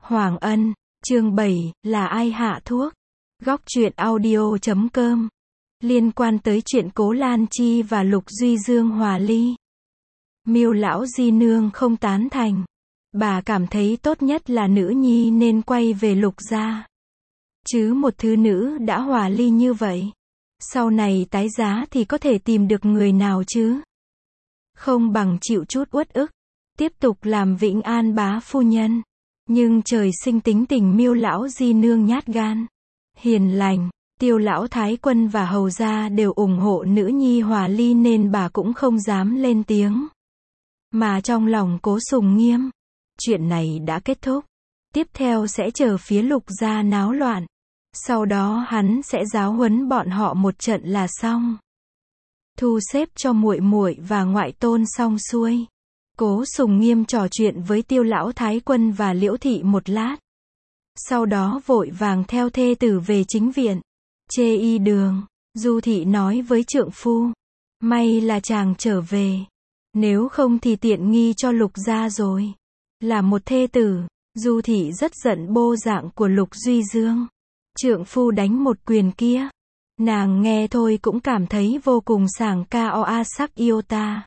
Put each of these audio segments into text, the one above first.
Hoàng Ân, chương 7, là ai hạ thuốc? Góc truyện audio.com. Liên quan tới chuyện Cố Lan Chi và Lục Duy Dương hòa ly. Miêu lão di nương không tán thành. Bà cảm thấy tốt nhất là nữ nhi nên quay về Lục gia. Chứ một thứ nữ đã hòa ly như vậy, sau này tái giá thì có thể tìm được người nào chứ? Không bằng chịu chút uất ức, tiếp tục làm Vĩnh An bá phu nhân. Nhưng trời sinh tính tình Miêu lão di nương nhát gan, hiền lành. Tiêu lão thái quân và hầu gia đều ủng hộ nữ nhi hòa ly nên bà cũng không dám lên tiếng. Mà trong lòng Cố Sùng Nghiêm, chuyện này đã kết thúc, tiếp theo sẽ chờ phía Lục gia náo loạn, sau đó hắn sẽ giáo huấn bọn họ một trận là xong. Thu xếp cho muội muội và ngoại tôn xong xuôi, Cố Sùng Nghiêm trò chuyện với Tiêu lão thái quân và Liễu thị một lát, sau đó vội vàng theo thê tử về chính viện. Chê y đường, Du thị nói với trượng phu, may là chàng trở về, nếu không thì tiện nghi cho Lục gia rồi. Là một thê tử, Du thị rất giận bô dạng của Lục Duy Dương. Trượng phu đánh một quyền kia, nàng nghe thôi cũng cảm thấy vô cùng sảng ca oa sắc yêu ta.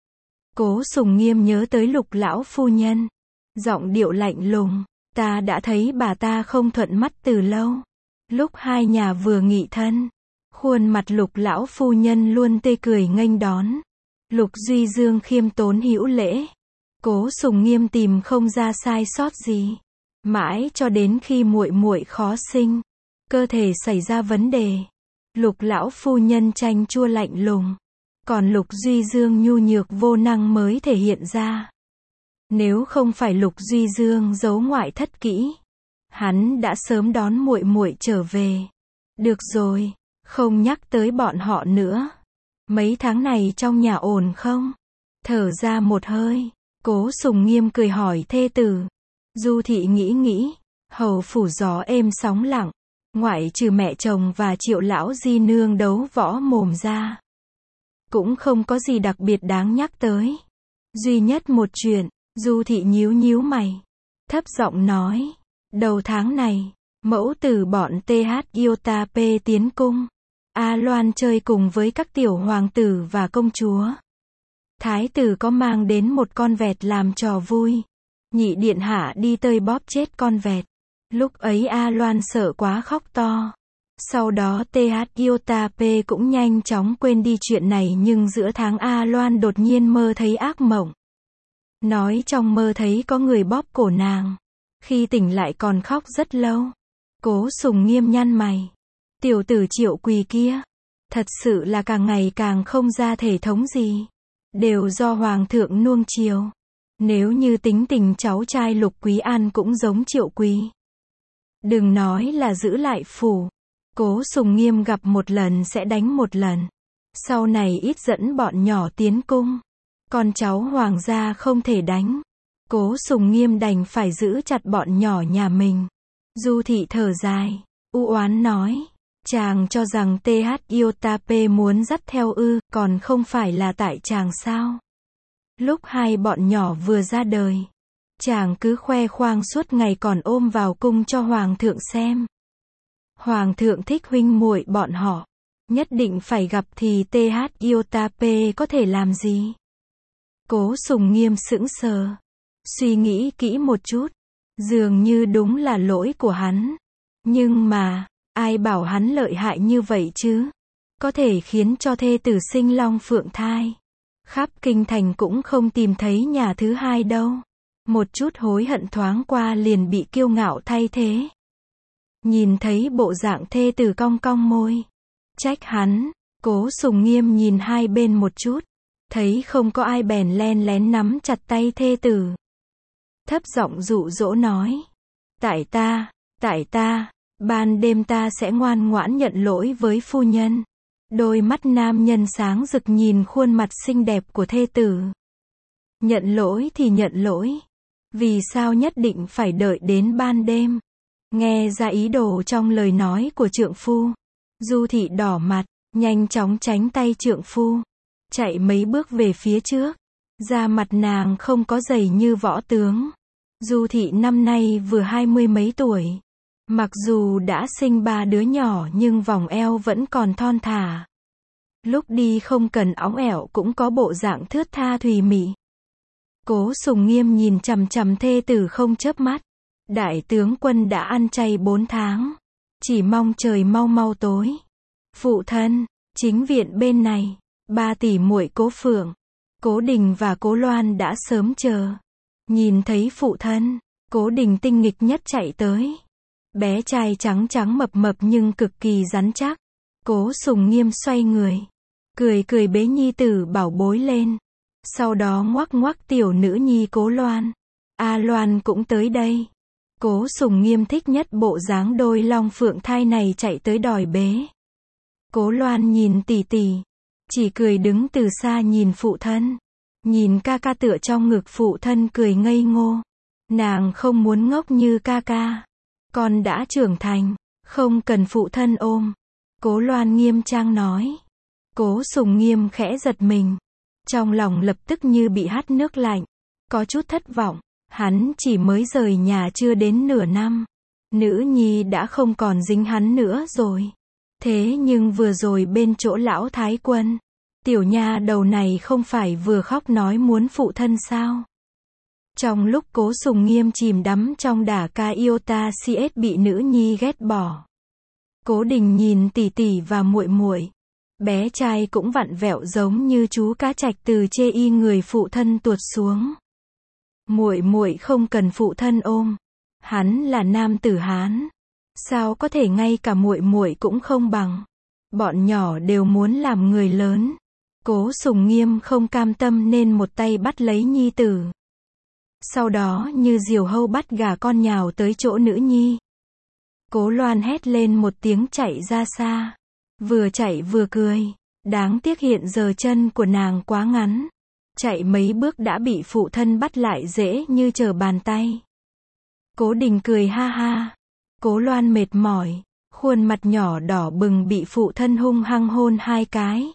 Cố Sùng Nghiêm nhớ tới Lục lão phu nhân, giọng điệu lạnh lùng, ta đã thấy bà ta không thuận mắt từ lâu. Lúc hai nhà vừa nghị thân, khuôn mặt Lục lão phu nhân luôn tươi cười nghênh đón. Lục Duy Dương khiêm tốn hữu lễ. Cố Sùng Nghiêm tìm không ra sai sót gì, mãi cho đến khi muội muội khó sinh, cơ thể xảy ra vấn đề, Lục lão phu nhân chanh chua lạnh lùng, còn Lục Duy Dương nhu nhược vô năng mới thể hiện ra. Nếu không phải Lục Duy Dương giấu ngoại thất kỹ, hắn đã sớm đón muội muội trở về. Được rồi, không nhắc tới bọn họ nữa. Mấy tháng này trong nhà ổn không? Thở ra một hơi, Cố Sùng Nghiêm cười hỏi thê tử. Du thị nghĩ nghĩ, hầu phủ gió êm sóng lặng, ngoại trừ mẹ chồng và Triệu lão di nương đấu võ mồm ra, cũng không có gì đặc biệt đáng nhắc tới. Duy nhất một chuyện, Du thị nhíu nhíu mày, thấp giọng nói, đầu tháng này, mẫu tử bọn TH Iota P tiến cung. A Loan chơi cùng với các tiểu hoàng tử và công chúa. Thái tử có mang đến một con vẹt làm trò vui. Nhị điện hạ đi tơi bóp chết con vẹt. Lúc ấy A Loan sợ quá khóc to. Sau đó TH Iota P cũng nhanh chóng quên đi chuyện này, nhưng giữa tháng A Loan đột nhiên mơ thấy ác mộng. Nói trong mơ thấy có người bóp cổ nàng. Khi tỉnh lại còn khóc rất lâu. Cố Sùng Nghiêm nhăn mày. Tiểu tử Triệu Quỳ kia, thật sự là càng ngày càng không ra thể thống gì. Đều do hoàng thượng nuông chiều. Nếu như tính tình cháu trai Lục Quý An cũng giống Triệu Quỳ, đừng nói là giữ lại phủ. Cố Sùng Nghiêm gặp một lần sẽ đánh một lần. Sau này ít dẫn bọn nhỏ tiến cung. Con cháu hoàng gia không thể đánh. Cố Sùng Nghiêm đành phải giữ chặt bọn nhỏ nhà mình. Du thị thở dài, u oán nói. Chàng cho rằng TH Iota P muốn dắt theo ư, còn không phải là tại chàng sao? Lúc hai bọn nhỏ vừa ra đời, chàng cứ khoe khoang suốt ngày, còn ôm vào cung cho hoàng thượng xem. Hoàng thượng thích huynh muội bọn họ, nhất định phải gặp thì TH Iota P có thể làm gì? Cố Sùng Nghiêm sững sờ, suy nghĩ kỹ một chút, dường như đúng là lỗi của hắn. Nhưng mà, ai bảo hắn lợi hại như vậy chứ? Có thể khiến cho thê tử sinh long phượng thai. Khắp kinh thành cũng không tìm thấy nhà thứ hai đâu. Một chút hối hận thoáng qua liền bị kiêu ngạo thay thế. Nhìn thấy bộ dạng thê tử cong cong môi, trách hắn. Cố Sùng Nghiêm nhìn hai bên một chút, thấy không có ai bèn len lén nắm chặt tay thê tử, thấp giọng dụ dỗ nói. Tại ta, ban đêm ta sẽ ngoan ngoãn nhận lỗi với phu nhân. Đôi mắt nam nhân sáng rực nhìn khuôn mặt xinh đẹp của thê tử. Nhận lỗi thì nhận lỗi. Vì sao nhất định phải đợi đến ban đêm? Nghe ra ý đồ trong lời nói của trượng phu, Du thị đỏ mặt, nhanh chóng tránh tay trượng phu, chạy mấy bước về phía trước. Da mặt nàng không có dày như võ tướng, Du Thị năm nay vừa 20 mấy tuổi. Mặc dù đã sinh 3 đứa nhỏ nhưng vòng eo vẫn còn thon thả. Lúc đi không cần óng ẻo cũng có bộ dạng thướt tha thùy mị. Cố Sùng Nghiêm nhìn chằm chằm thê tử không chớp mắt. Đại tướng quân đã ăn chay 4 tháng. Chỉ mong trời mau mau tối. Phụ thân, chính viện bên này, 3 tỷ muội Cố Phượng, Cố Đình và Cố Loan đã sớm chờ. Nhìn thấy phụ thân, Cố Đình tinh nghịch nhất chạy tới. Bé trai trắng trắng mập mập nhưng cực kỳ rắn chắc. Cố Sùng Nghiêm xoay người, cười cười bế nhi tử bảo bối lên. Sau đó ngoắc ngoắc tiểu nữ nhi Cố Loan. A Loan cũng tới đây. Cố Sùng Nghiêm thích nhất bộ dáng đôi long phượng thai này chạy tới đòi bế. Cố Loan nhìn tỷ tỷ, chỉ cười đứng từ xa nhìn phụ thân. Nhìn ca ca tựa trong ngực phụ thân cười ngây ngô. Nàng không muốn ngốc như ca ca. Con đã trưởng thành, không cần phụ thân ôm. Cố Loan nghiêm trang nói. Cố Sùng Nghiêm khẽ giật mình. Trong lòng lập tức như bị hắt nước lạnh. Có chút thất vọng. Hắn chỉ mới rời nhà chưa đến nửa năm. Nữ nhi đã không còn dính hắn nữa rồi. Thế nhưng vừa rồi bên chỗ lão thái quân, tiểu nha đầu này không phải vừa khóc nói muốn phụ thân sao? Trong lúc Cố Sùng Nghiêm chìm đắm trong đả ca iota CS bị nữ nhi ghét bỏ. Cố Đình nhìn tỷ tỷ và muội muội. Bé trai cũng vặn vẹo giống như chú cá trạch từ chê y người phụ thân tuột xuống. Muội muội không cần phụ thân ôm. Hắn là nam tử Hán. Sao có thể ngay cả muội muội cũng không bằng. Bọn nhỏ đều muốn làm người lớn. Cố Sùng Nghiêm không cam tâm nên một tay bắt lấy nhi tử. Sau đó như diều hâu bắt gà con nhào tới chỗ nữ nhi. Cố Loan hét lên một tiếng chạy ra xa. Vừa chạy vừa cười. Đáng tiếc hiện giờ chân của nàng quá ngắn. Chạy mấy bước đã bị phụ thân bắt lại dễ như trở bàn tay. Cố Đình cười ha ha. Cố Loan mệt mỏi. Khuôn mặt nhỏ đỏ bừng bị phụ thân hung hăng hôn 2 cái.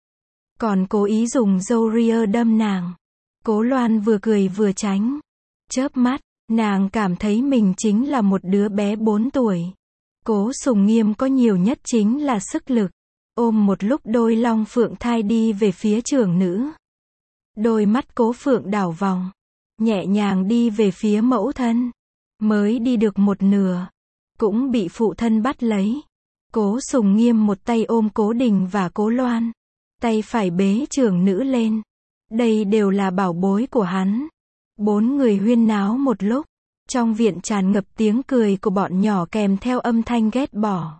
Còn cố ý dùng dâu ria đâm nàng. Cố Loan vừa cười vừa tránh. Chớp mắt, nàng cảm thấy mình chính là một đứa bé 4 tuổi. Cố Sùng Nghiêm có nhiều nhất chính là sức lực. Ôm một lúc đôi long phượng thai đi về phía trưởng nữ. Đôi mắt Cố Phượng đảo vòng. Nhẹ nhàng đi về phía mẫu thân. Mới đi được một nửa. Cũng bị phụ thân bắt lấy. Cố Sùng Nghiêm một tay ôm Cố Đình và Cố Loan. Tay phải bế trưởng nữ lên. Đây đều là bảo bối của hắn. 4 người huyên náo một lúc. Trong viện tràn ngập tiếng cười của bọn nhỏ kèm theo âm thanh ghét bỏ.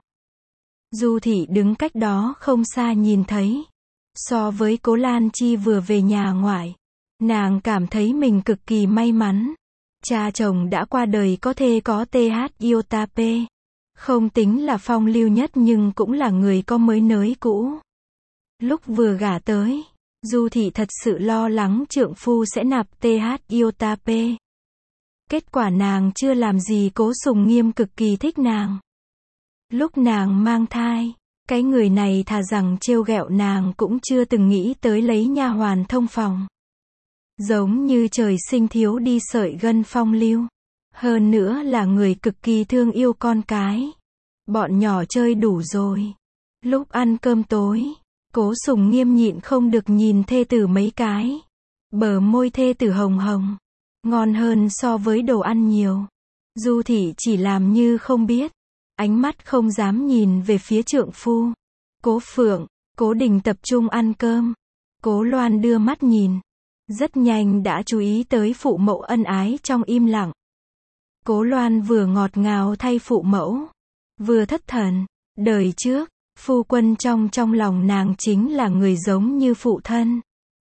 Du Thị đứng cách đó không xa nhìn thấy. So với Cố Lan Chi vừa về nhà ngoại, nàng cảm thấy mình cực kỳ may mắn. Cha chồng đã qua đời có thê có th iota p. Không tính là phong lưu nhất nhưng cũng là người có mới nới cũ. Lúc vừa gả tới, Du Thị thật sự lo lắng trượng phu sẽ nạp th iota p. Kết quả nàng chưa làm gì Cố Sùng Nghiêm cực kỳ thích nàng. Lúc nàng mang thai, cái người này thà rằng trêu ghẹo nàng cũng chưa từng nghĩ tới lấy nha hoàn thông phòng. Giống như trời sinh thiếu đi sợi gân phong lưu. Hơn nữa là người cực kỳ thương yêu con cái. Bọn nhỏ chơi đủ rồi. Lúc ăn cơm tối, Cố Sùng Nghiêm nhịn không được nhìn thê tử mấy cái. Bờ môi thê tử hồng hồng. Ngon hơn so với đồ ăn nhiều. Du Thị chỉ làm như không biết. Ánh mắt không dám nhìn về phía trượng phu. Cố Phượng, Cố Đình tập trung ăn cơm. Cố Loan đưa mắt nhìn. Rất nhanh đã chú ý tới phụ mẫu ân ái trong im lặng. Cố Loan vừa ngọt ngào thay phụ mẫu, vừa thất thần. Đời trước, phu quân trong lòng nàng chính là người giống như phụ thân.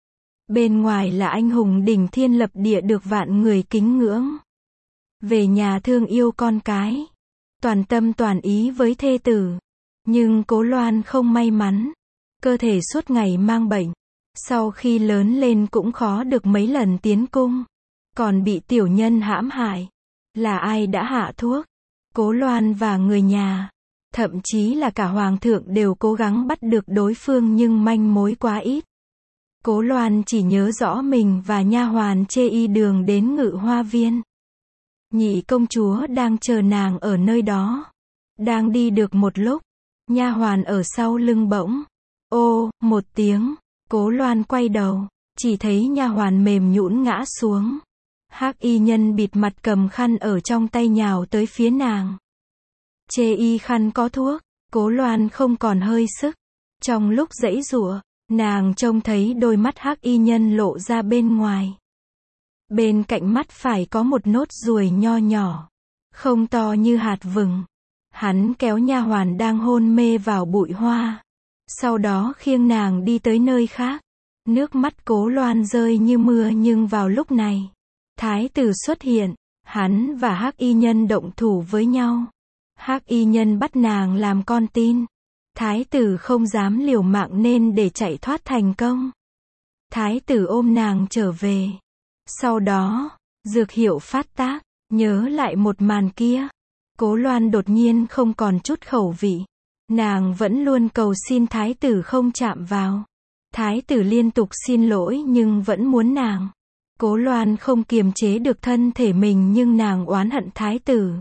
Bên ngoài là anh hùng đỉnh thiên lập địa được vạn người kính ngưỡng. Về nhà thương yêu con cái. Toàn tâm toàn ý với thê tử. Nhưng Cố Loan không may mắn. Cơ thể suốt ngày mang bệnh. Sau khi lớn lên cũng khó được mấy lần tiến cung. Còn bị tiểu nhân hãm hại. Là ai đã hạ thuốc? Cố Loan và người nhà. Thậm chí là cả hoàng thượng đều cố gắng bắt được đối phương nhưng manh mối quá ít. Cố Loan chỉ nhớ rõ mình và nha hoàn chê y đường đến Ngự Hoa Viên. Nhị công chúa đang chờ nàng ở nơi đó. Đang đi được một lúc, nha hoàn ở sau lưng bỗng ô một tiếng, Cố Loan quay đầu, chỉ thấy nha hoàn mềm nhũn ngã xuống. Hắc y nhân bịt mặt cầm khăn ở trong tay nhào tới phía nàng. Chê y khăn có thuốc, Cố Loan không còn hơi sức. Trong lúc giãy giụa, nàng trông thấy đôi mắt hắc y nhân lộ ra bên ngoài. Bên cạnh mắt phải có một nốt ruồi nho nhỏ, không to như hạt vừng. Hắn kéo nha hoàn đang hôn mê vào bụi hoa, sau đó khiêng nàng đi tới nơi khác. Nước mắt Cố Loan rơi như mưa, nhưng vào lúc này, thái tử xuất hiện, hắn và hắc y nhân động thủ với nhau. Hắc y nhân bắt nàng làm con tin. Thái tử không dám liều mạng nên để chạy thoát thành công. Thái tử ôm nàng trở về. Sau đó, dược hiệu phát tác, nhớ lại một màn kia. Cố Loan đột nhiên không còn chút khẩu vị. Nàng vẫn luôn cầu xin thái tử không chạm vào. Thái tử liên tục xin lỗi nhưng vẫn muốn nàng. Cố Loan không kiềm chế được thân thể mình nhưng nàng oán hận thái tử.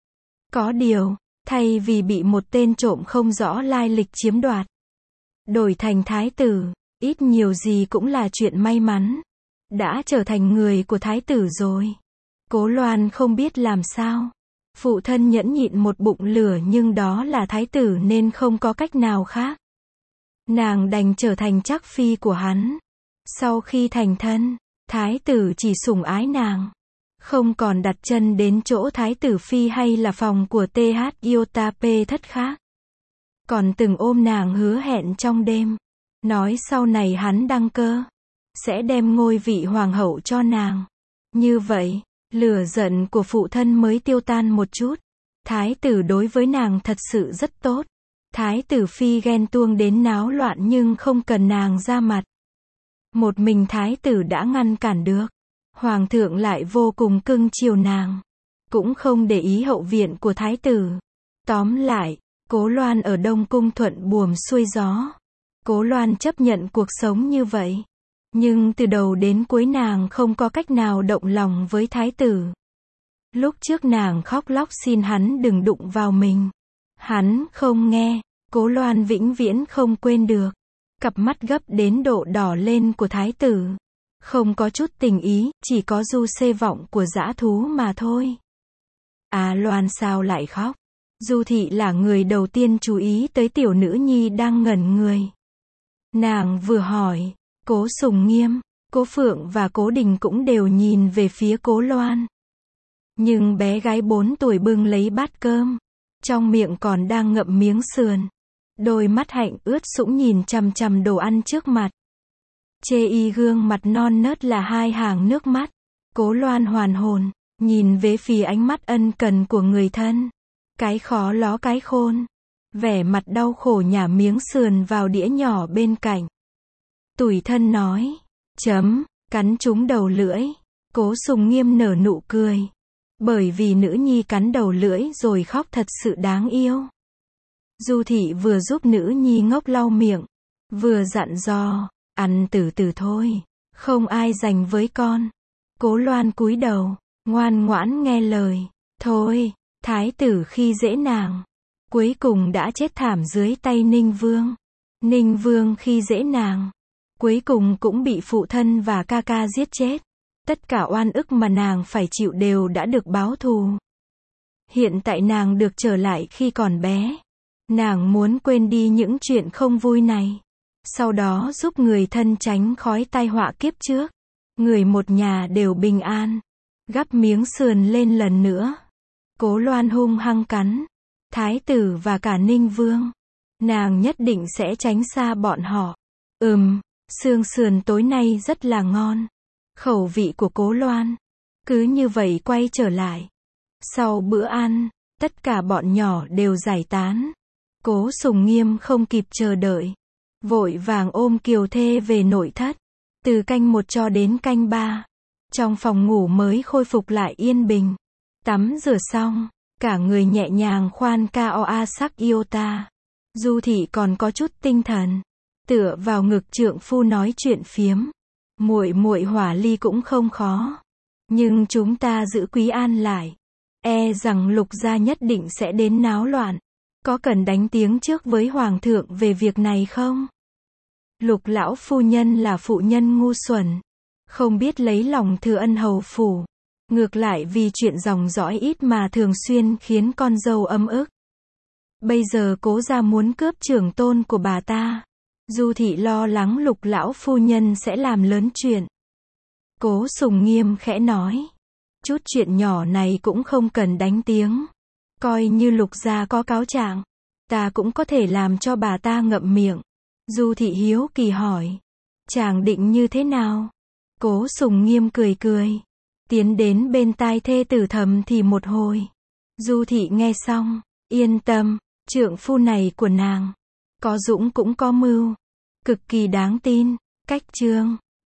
Có điều, thay vì bị một tên trộm không rõ lai lịch chiếm đoạt, đổi thành thái tử, ít nhiều gì cũng là chuyện may mắn. Đã trở thành người của thái tử rồi. Cố Loan không biết làm sao. Phụ thân nhẫn nhịn một bụng lửa nhưng đó là thái tử nên không có cách nào khác. Nàng đành trở thành trắc phi của hắn. Sau khi thành thân, thái tử chỉ sủng ái nàng. Không còn đặt chân đến chỗ thái tử phi hay là phòng của TH Iotap thất khác. Còn từng ôm nàng hứa hẹn trong đêm. Nói sau này hắn đăng cơ, sẽ đem ngôi vị hoàng hậu cho nàng. Như vậy, lửa giận của phụ thân mới tiêu tan một chút. Thái tử đối với nàng thật sự rất tốt. Thái tử phi ghen tuông đến náo loạn nhưng không cần nàng ra mặt. Một mình thái tử đã ngăn cản được. Hoàng thượng lại vô cùng cưng chiều nàng. Cũng không để ý hậu viện của thái tử. Tóm lại, Cố Loan ở Đông Cung thuận buồm xuôi gió. Cố Loan chấp nhận cuộc sống như vậy. Nhưng từ đầu đến cuối nàng không có cách nào động lòng với thái tử. Lúc trước nàng khóc lóc xin hắn đừng đụng vào mình. Hắn không nghe. Cố Loan vĩnh viễn không quên được. Cặp mắt gấp đến độ đỏ lên của thái tử. Không có chút tình ý, chỉ có du xê vọng của dã thú mà thôi. À Loan sao lại khóc? Du thị là người đầu tiên chú ý tới tiểu nữ nhi đang ngẩn người. Nàng vừa hỏi, Cố Sùng Nghiêm, Cố Phượng và Cố Đình cũng đều nhìn về phía Cố Loan. Nhưng bé gái 4 tuổi bưng lấy bát cơm, trong miệng còn đang ngậm miếng sườn. Đôi mắt hạnh ướt sũng nhìn chằm chằm đồ ăn trước mặt. Chê y gương mặt non nớt là 2 hàng nước mắt. Cố Loan hoàn hồn, nhìn về phía ánh mắt ân cần của người thân. Cái khó ló cái khôn. Vẻ mặt đau khổ nhả miếng sườn vào đĩa nhỏ bên cạnh. Tủi thân nói, cắn trúng đầu lưỡi. Cố Sùng Nghiêm nở nụ cười. Bởi vì nữ nhi cắn đầu lưỡi rồi khóc thật sự đáng yêu. Du thị vừa giúp nữ nhi ngốc lau miệng, vừa dặn dò, ăn từ từ thôi, không ai giành với con. Cố Loan cúi đầu, ngoan ngoãn nghe lời. Thôi, thái tử khi dễ nàng, cuối cùng đã chết thảm dưới tay Ninh Vương. Ninh Vương khi dễ nàng, cuối cùng cũng bị phụ thân và ca ca giết chết. Tất cả oan ức mà nàng phải chịu đều đã được báo thù. Hiện tại nàng được trở lại khi còn bé. Nàng muốn quên đi những chuyện không vui này. Sau đó giúp người thân tránh khói tai họa kiếp trước. Người một nhà đều bình an. Gắp miếng sườn lên lần nữa. Cố Loan hung hăng cắn. Thái tử và cả Ninh Vương. Nàng nhất định sẽ tránh xa bọn họ. Xương sườn tối nay rất là ngon. Khẩu vị của Cố Loan. Cứ như vậy quay trở lại. Sau bữa ăn, tất cả bọn nhỏ đều giải tán. Cố Sùng Nghiêm không kịp chờ đợi. Vội vàng ôm Kiều Thê về nội thất. Từ canh 1 cho đến canh 3. Trong phòng ngủ mới khôi phục lại yên bình. Tắm rửa xong, cả người nhẹ nhàng khoan Koa sắc Iota. Du thị còn có chút tinh thần. Tựa vào ngực trượng phu nói chuyện phiếm. Muội muội Hỏa Ly cũng không khó. Nhưng chúng ta giữ Quý An lại. E rằng Lục gia nhất định sẽ đến náo loạn. Có cần đánh tiếng trước với Hoàng thượng về việc này không? Lục lão phu nhân là phụ nhân ngu xuẩn. Không biết lấy lòng thừa ân hầu phủ. Ngược lại vì chuyện dòng dõi ít mà thường xuyên khiến con dâu ấm ức. Bây giờ Cố gia muốn cướp trưởng tôn của bà ta. Du thị lo lắng Lục lão phu nhân sẽ làm lớn chuyện. Cố Sùng Nghiêm khẽ nói. Chút chuyện nhỏ này cũng không cần đánh tiếng. Coi như Lục gia có cáo trạng, ta cũng có thể làm cho bà ta ngậm miệng. Du thị hiếu kỳ hỏi. Chàng định như thế nào? Cố Sùng Nghiêm cười cười. Tiến đến bên tai thê tử thầm thì một hồi. Du thị nghe xong. Yên tâm, trượng phu này của nàng. Có dũng cũng có mưu. Cực kỳ đáng tin. Cách chương